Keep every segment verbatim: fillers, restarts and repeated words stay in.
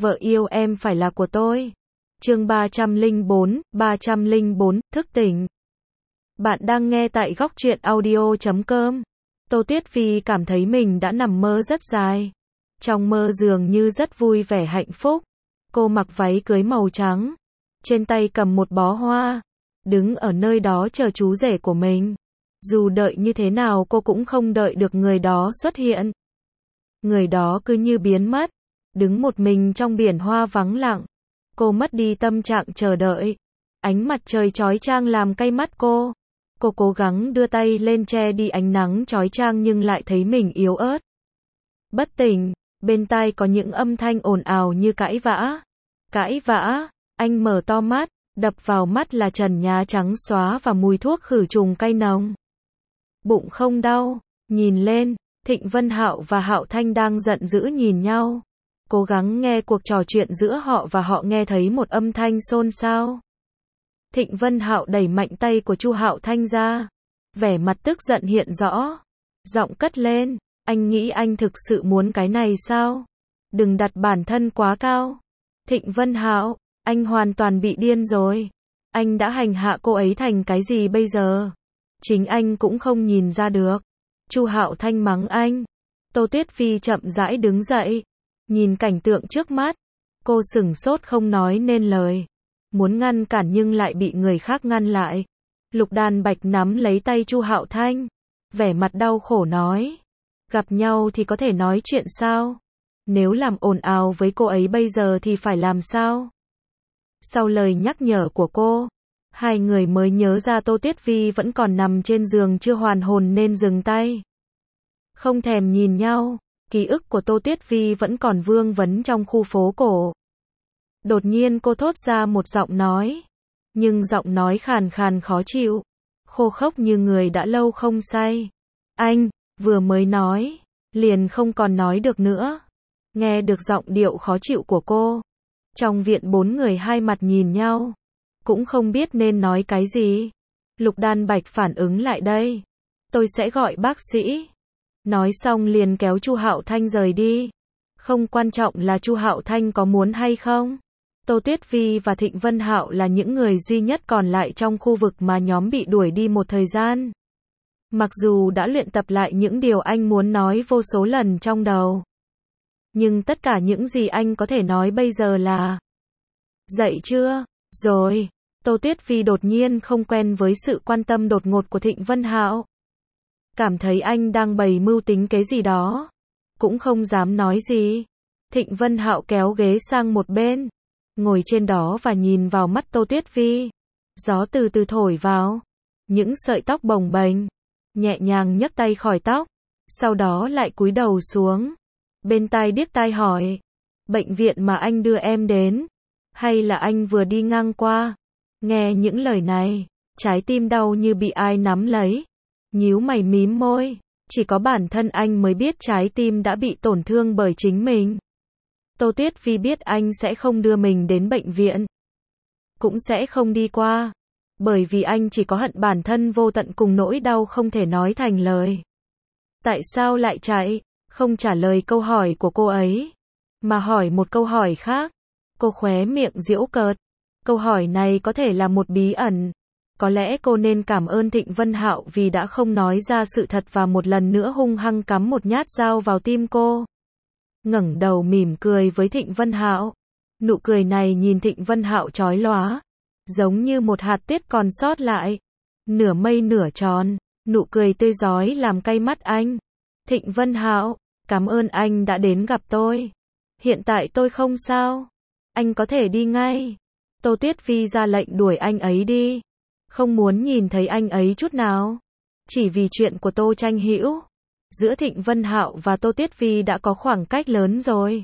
vợ yêu em phải là của tôi. Chương ba trăm lẻ bốn, ba trăm lẻ bốn, thức tỉnh. Bạn đang nghe tại góc truyện audio chấm com. Tô Tuyết Phi cảm thấy mình đã nằm mơ rất dài. Trong mơ dường như rất vui vẻ hạnh phúc. Cô mặc váy cưới màu trắng, trên tay cầm một bó hoa, đứng ở nơi đó chờ chú rể của mình. Dù đợi như thế nào cô cũng không đợi được người đó xuất hiện. Người đó cứ như biến mất, đứng một mình trong biển hoa vắng lặng. Cô mất đi tâm trạng chờ đợi. Ánh mặt trời chói chang làm cay mắt cô. Cô cố gắng đưa tay lên che đi ánh nắng chói chang nhưng lại thấy mình yếu ớt. Bất tỉnh, bên tai có những âm thanh ồn ào như cãi vã. Cãi vã, anh mở to mắt, đập vào mắt là trần nhà trắng xóa và mùi thuốc khử trùng cay nồng. Bụng không đau, nhìn lên, Thịnh Vân Hạo và Hạo Thanh đang giận dữ nhìn nhau. Cố gắng nghe cuộc trò chuyện giữa họ và họ nghe thấy một âm thanh xôn xao. Thịnh Vân Hạo đẩy mạnh tay của Chu Hạo Thanh ra. Vẻ mặt tức giận hiện rõ. Giọng cất lên, anh nghĩ anh thực sự muốn cái này sao? Đừng đặt bản thân quá cao. Thịnh Vân Hạo, anh hoàn toàn bị điên rồi. Anh đã hành hạ cô ấy thành cái gì bây giờ? Chính anh cũng không nhìn ra được. Chu Hạo Thanh mắng anh. Tô Tuyết Phi chậm rãi đứng dậy, nhìn cảnh tượng trước mắt. Cô sửng sốt không nói nên lời. Muốn ngăn cản nhưng lại bị người khác ngăn lại. Lục Đan Bạch nắm lấy tay Chu Hạo Thanh, vẻ mặt đau khổ nói. Gặp nhau thì có thể nói chuyện sao? Nếu làm ồn ào với cô ấy bây giờ thì phải làm sao? Sau lời nhắc nhở của cô, hai người mới nhớ ra Tô Tuyết Phi vẫn còn nằm trên giường chưa hoàn hồn nên dừng tay. Không thèm nhìn nhau, ký ức của Tô Tuyết Phi vẫn còn vương vấn trong khu phố cổ. Đột nhiên cô thốt ra một giọng nói, nhưng giọng nói khàn khàn khó chịu, khô khốc như người đã lâu không say. Anh, vừa mới nói, liền không còn nói được nữa. Nghe được giọng điệu khó chịu của cô, trong viện bốn người hai mặt nhìn nhau, cũng không biết nên nói cái gì. Lục Đan Bạch phản ứng lại đây. Tôi sẽ gọi bác sĩ. Nói xong liền kéo Chu Hạo Thanh rời đi. Không quan trọng là Chu Hạo Thanh có muốn hay không. Tô Tuyết Phi và Thịnh Vân Hạo là những người duy nhất còn lại trong khu vực mà nhóm bị đuổi đi một thời gian. Mặc dù đã luyện tập lại những điều anh muốn nói vô số lần trong đầu, nhưng tất cả những gì anh có thể nói bây giờ là dậy chưa? Rồi. Tô Tuyết Phi đột nhiên không quen với sự quan tâm đột ngột của Thịnh Vân Hạo. Cảm thấy anh đang bày mưu tính kế gì đó. Cũng không dám nói gì. Thịnh Vân Hạo kéo ghế sang một bên, ngồi trên đó và nhìn vào mắt Tô Tuyết Phi. Gió từ từ thổi vào. Những sợi tóc bồng bềnh. Nhẹ nhàng nhấc tay khỏi tóc. Sau đó lại cúi đầu xuống. Bên tai điếc tai hỏi. Bệnh viện mà anh đưa em đến? Hay là anh vừa đi ngang qua? Nghe những lời này, trái tim đau như bị ai nắm lấy. Nhíu mày mím môi. Chỉ có bản thân anh mới biết trái tim đã bị tổn thương bởi chính mình. Tô Tuyết Phi biết anh sẽ không đưa mình đến bệnh viện. Cũng sẽ không đi qua. Bởi vì anh chỉ có hận bản thân vô tận cùng nỗi đau không thể nói thành lời. Tại sao lại chạy? Không trả lời câu hỏi của cô ấy, mà hỏi một câu hỏi khác. Cô khóe miệng giễu cợt. Câu hỏi này có thể là một bí ẩn. Có lẽ cô nên cảm ơn Thịnh Vân Hạo vì đã không nói ra sự thật và một lần nữa hung hăng cắm một nhát dao vào tim cô. Ngẩng đầu mỉm cười với Thịnh Vân Hạo. Nụ cười này nhìn Thịnh Vân Hạo chói lóa, giống như một hạt tuyết còn sót lại, nửa mây nửa tròn. Nụ cười tươi rói làm cay mắt anh. Thịnh Vân Hạo, cảm ơn anh đã đến gặp tôi. Hiện tại tôi không sao. Anh có thể đi ngay. Tô Tuyết Phi ra lệnh đuổi anh ấy đi. Không muốn nhìn thấy anh ấy chút nào. Chỉ vì chuyện của Tô Tranh Hữu. Giữa Thịnh Vân Hạo và Tô Tuyết Phi đã có khoảng cách lớn rồi.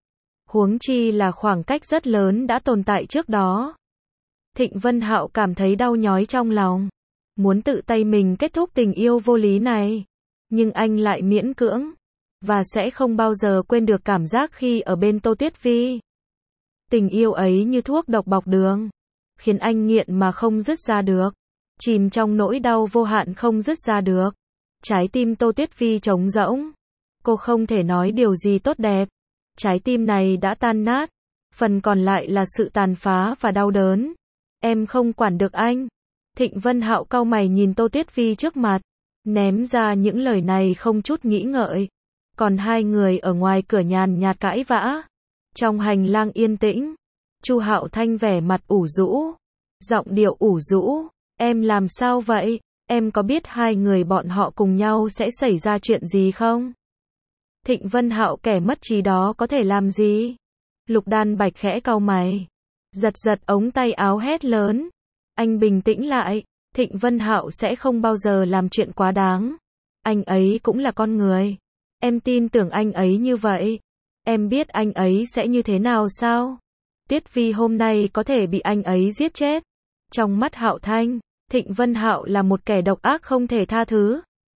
Huống chi là khoảng cách rất lớn đã tồn tại trước đó. Thịnh Vân Hạo cảm thấy đau nhói trong lòng. Muốn tự tay mình kết thúc tình yêu vô lý này. Nhưng anh lại miễn cưỡng. Và sẽ không bao giờ quên được cảm giác khi ở bên Tô Tuyết Phi. Tình yêu ấy như thuốc độc bọc đường. Khiến anh nghiện mà không dứt ra được. Chìm trong nỗi đau vô hạn không dứt ra được. Trái tim Tô Tuyết Phi trống rỗng. Cô không thể nói điều gì tốt đẹp. Trái tim này đã tan nát. phần còn lại là sự tàn phá và đau đớn. Em không quản được anh. Thịnh Vân Hạo cau mày nhìn Tô Tuyết Phi trước mặt, ném ra những lời này không chút nghĩ ngợi. Còn hai người ở ngoài cửa nhàn nhạt cãi vã. Trong hành lang yên tĩnh, Chu Hạo Thanh vẻ mặt ủ rũ, giọng điệu ủ rũ, em làm sao vậy? Em có biết hai người bọn họ cùng nhau sẽ xảy ra chuyện gì không? Thịnh Vân Hạo kẻ mất trí đó có thể làm gì? Lục Đan Bạch khẽ cau mày, giật giật ống tay áo hét lớn. Anh bình tĩnh lại, Thịnh Vân Hạo sẽ không bao giờ làm chuyện quá đáng. Anh ấy cũng là con người. Em tin tưởng anh ấy như vậy. Em biết anh ấy sẽ như thế nào sao? Tuyết Phi hôm nay có thể bị anh ấy giết chết. Trong mắt Hạo Thanh, Thịnh Vân Hạo là một kẻ độc ác không thể tha thứ.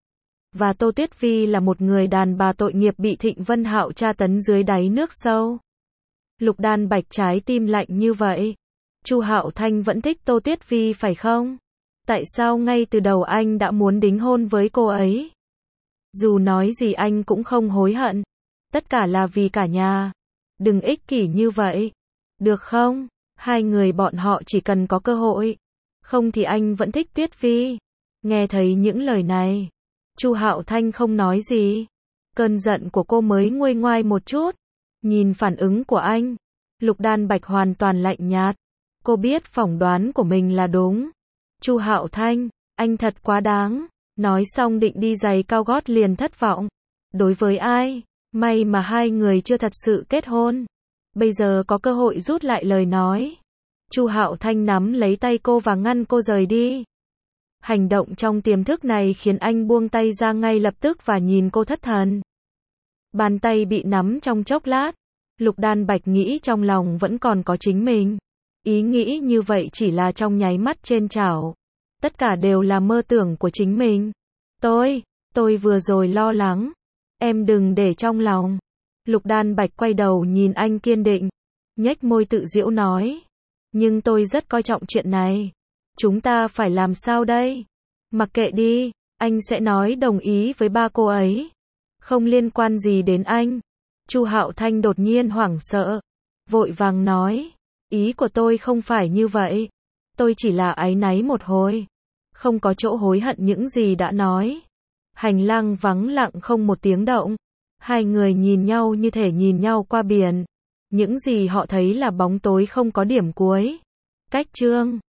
Và Tô Tuyết Phi là một người đàn bà tội nghiệp bị Thịnh Vân Hạo tra tấn dưới đáy nước sâu. Lục Đan Bạch trái tim lạnh như vậy. Chu Hạo Thanh vẫn thích Tô Tuyết Phi phải không? Tại sao ngay từ đầu anh đã muốn đính hôn với cô ấy? Dù nói gì anh cũng không hối hận. Tất cả là vì cả nhà. Đừng ích kỷ như vậy. Được không? Hai người bọn họ chỉ cần có cơ hội. Không thì anh vẫn thích Tuyết Phi. Nghe thấy những lời này, Chu Hạo Thanh không nói gì. Cơn giận của cô mới nguôi ngoai một chút. Nhìn phản ứng của anh, Lục Đan Bạch hoàn toàn lạnh nhạt. Cô biết phỏng đoán của mình là đúng. Chu Hạo Thanh, anh thật quá đáng. Nói xong định đi giày cao gót liền thất vọng. Đối với ai? May mà hai người chưa thật sự kết hôn. Bây giờ có cơ hội rút lại lời nói. Chu Hạo Thanh nắm lấy tay cô và ngăn cô rời đi. Hành động trong tiềm thức này khiến anh buông tay ra ngay lập tức và nhìn cô thất thần. Bàn tay bị nắm trong chốc lát. Lục Đan Bạch nghĩ trong lòng vẫn còn có chính mình. Ý nghĩ như vậy chỉ là trong nháy mắt trên chảo. Tất cả đều là mơ tưởng của chính mình. Tôi, tôi vừa rồi lo lắng. Em đừng để trong lòng. Lục Đan Bạch quay đầu nhìn anh kiên định. Nhếch môi tự giễu nói. Nhưng tôi rất coi trọng chuyện này. Chúng ta phải làm sao đây? Mặc kệ đi, anh sẽ nói đồng ý với ba cô ấy. Không liên quan gì đến anh. Chu Hạo Thanh đột nhiên hoảng sợ. Vội vàng nói. Ý của tôi không phải như vậy. Tôi chỉ là áy náy một hồi. Không có chỗ hối hận những gì đã nói. Hành lang vắng lặng không một tiếng động. Hai người nhìn nhau như thể nhìn nhau qua biển. Những gì họ thấy là bóng tối không có điểm cuối. Cách chương